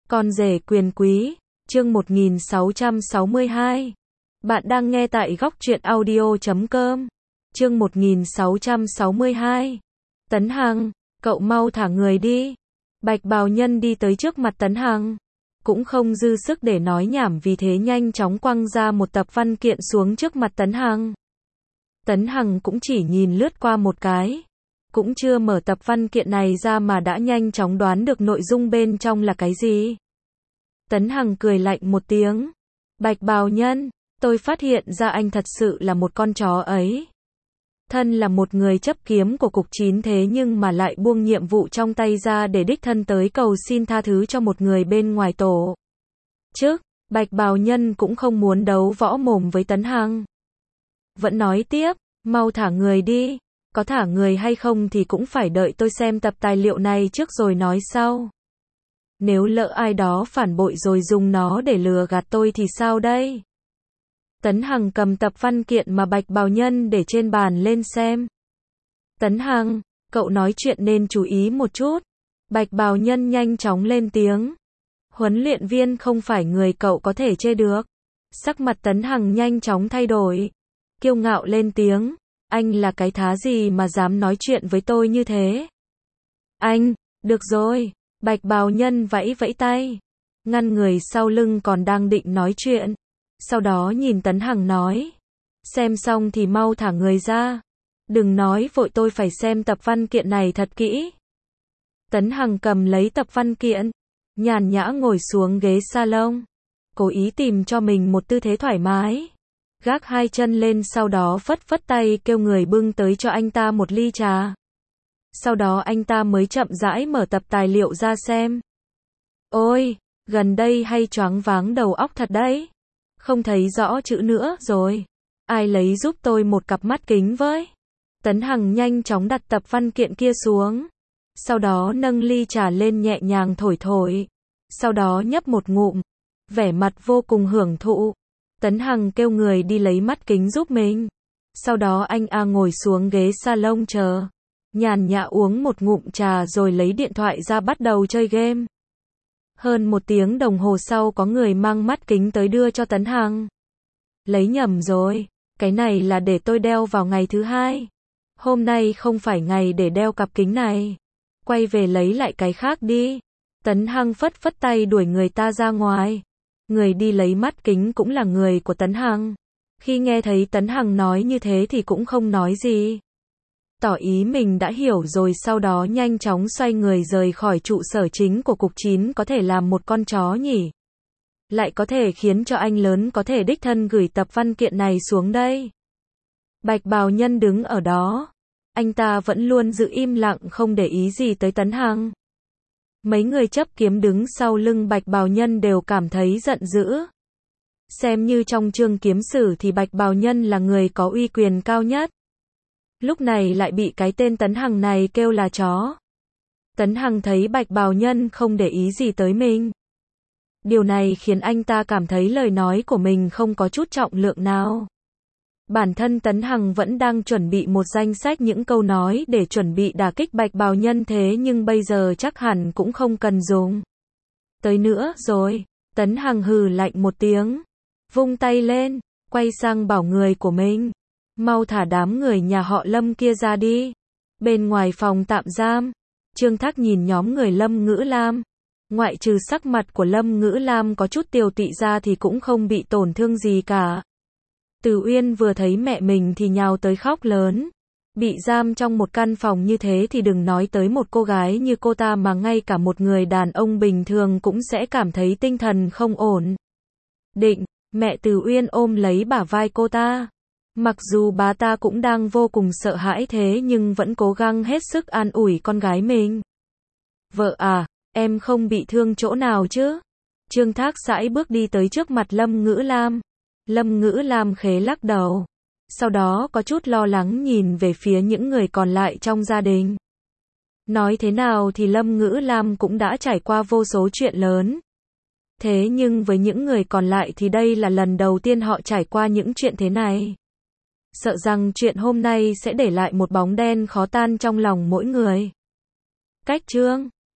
Con rể quyền quý, chương 1662. Bạn đang nghe tại góc truyện audio.com. Chương 1662. Tấn Hằng, cậu mau thả người đi. Bạch bào nhân đi tới trước mặt Tấn Hằng. Cũng không dư sức để nói nhảm, vì thế nhanh chóng quăng ra một tập văn kiện xuống trước mặt Tấn Hằng. Tấn Hằng cũng chỉ nhìn lướt qua một cái. Cũng chưa mở tập văn kiện này ra mà đã nhanh chóng đoán được nội dung bên trong là cái gì. Tấn Hằng cười lạnh một tiếng. Bạch bào nhân, tôi phát hiện ra anh thật sự là một con chó ấy. Thân là một người chấp kiếm của cục 9 thế nhưng mà lại buông nhiệm vụ trong tay ra để đích thân tới cầu xin tha thứ cho một người bên ngoài tổ chức. Bạch bào nhân cũng không muốn đấu võ mồm với Tấn Hằng. Vẫn nói tiếp, mau thả người đi. Có thả người hay không thì cũng phải đợi tôi xem tập tài liệu này trước rồi nói sau. Nếu lỡ ai đó phản bội rồi dùng nó để lừa gạt tôi thì sao đây? Tấn Hằng cầm tập văn kiện mà Bạch bào nhân để trên bàn lên xem. Tấn Hằng, cậu nói chuyện nên chú ý một chút. Bạch bào nhân nhanh chóng lên tiếng. Huấn luyện viên không phải người cậu có thể chê được. Sắc mặt Tấn Hằng nhanh chóng thay đổi. Kiêu ngạo lên tiếng. Anh là cái thá gì mà dám nói chuyện với tôi như thế? Anh, được rồi. Bạch bào nhân vẫy vẫy tay. Ngăn người sau lưng còn đang định nói chuyện. Sau đó nhìn Tấn Hằng nói. Xem xong thì mau thả người ra. Đừng nói vội, tôi phải xem tập văn kiện này thật kỹ. Tấn Hằng cầm lấy tập văn kiện. Nhàn nhã ngồi xuống ghế salon. Cố ý tìm cho mình một tư thế thoải mái. Gác hai chân lên, sau đó phất phất tay kêu người bưng tới cho anh ta một ly trà. Sau đó anh ta mới chậm rãi mở tập tài liệu ra xem. Ôi, gần đây hay choáng váng đầu óc thật đấy. Không thấy rõ chữ nữa rồi. Ai lấy giúp tôi một cặp mắt kính với. Tấn Hằng nhanh chóng đặt tập văn kiện kia xuống. Sau đó nâng ly trà lên nhẹ nhàng thổi thổi. Sau đó nhấp một ngụm. Vẻ mặt vô cùng hưởng thụ. Tấn Hằng kêu người đi lấy mắt kính giúp mình. Sau đó anh ngồi xuống ghế salon chờ. Nhàn nhã uống một ngụm trà rồi lấy điện thoại ra bắt đầu chơi game. Hơn 1 tiếng đồng hồ sau có người mang mắt kính tới đưa cho Tấn Hằng. Lấy nhầm rồi, cái này là để tôi đeo vào ngày thứ 2. Hôm nay không phải ngày để đeo cặp kính này. Quay về lấy lại cái khác đi. Tấn Hằng phất phất tay đuổi người ta ra ngoài. Người đi lấy mắt kính cũng là người của Tấn Hằng. Khi nghe thấy Tấn Hằng nói như thế thì cũng không nói gì. Tỏ ý mình đã hiểu rồi, sau đó nhanh chóng xoay người rời khỏi trụ sở chính của cục 9. Có thể làm một con chó nhỉ? Lại có thể khiến cho anh lớn có thể đích thân gửi tập văn kiện này xuống đây. Bạch bào nhân đứng ở đó. Anh ta vẫn luôn giữ im lặng, không để ý gì tới Tấn Hằng. Mấy người chấp kiếm đứng sau lưng Bạch bào nhân đều cảm thấy giận dữ. Xem như trong chương kiếm sử thì Bạch bào nhân là người có uy quyền cao nhất. Lúc này lại bị cái tên Tấn Hằng này kêu là chó. Tấn Hằng thấy Bạch bào nhân không để ý gì tới mình. Điều này khiến anh ta cảm thấy lời nói của mình không có chút trọng lượng nào. Bản thân Tấn Hằng vẫn đang chuẩn bị một danh sách những câu nói để chuẩn bị đả kích Bạch bào nhân, thế nhưng bây giờ chắc hẳn cũng không cần dùng tới nữa rồi. Tấn Hằng hừ lạnh một tiếng. Vung tay lên, quay sang bảo người của mình. Mau thả đám người nhà họ Lâm kia ra đi. Bên ngoài phòng tạm giam, Trương Thác nhìn nhóm người Lâm Ngữ Lam. Ngoại trừ sắc mặt của Lâm Ngữ Lam có chút tiều tụy ra thì cũng không bị tổn thương gì cả. Từ Uyên vừa thấy mẹ mình thì nhào tới khóc lớn. Bị giam trong một căn phòng như thế thì đừng nói tới một cô gái như cô ta mà ngay cả một người đàn ông bình thường cũng sẽ cảm thấy tinh thần không ổn định. Mẹ Từ Uyên ôm lấy bả vai cô ta. Mặc dù bà ta cũng đang vô cùng sợ hãi thế nhưng vẫn cố gắng hết sức an ủi con gái mình. Vợ à, em không bị thương chỗ nào chứ? Trương Thác sải bước đi tới trước mặt Lâm Ngữ Lam. Lâm Ngữ Lam khẽ lắc đầu. Sau đó có chút lo lắng nhìn về phía những người còn lại trong gia đình. Nói thế nào thì Lâm Ngữ Lam cũng đã trải qua vô số chuyện lớn. Thế nhưng với những người còn lại thì đây là lần đầu tiên họ trải qua những chuyện thế này. Sợ rằng chuyện hôm nay sẽ để lại một bóng đen khó tan trong lòng mỗi người. Cách chương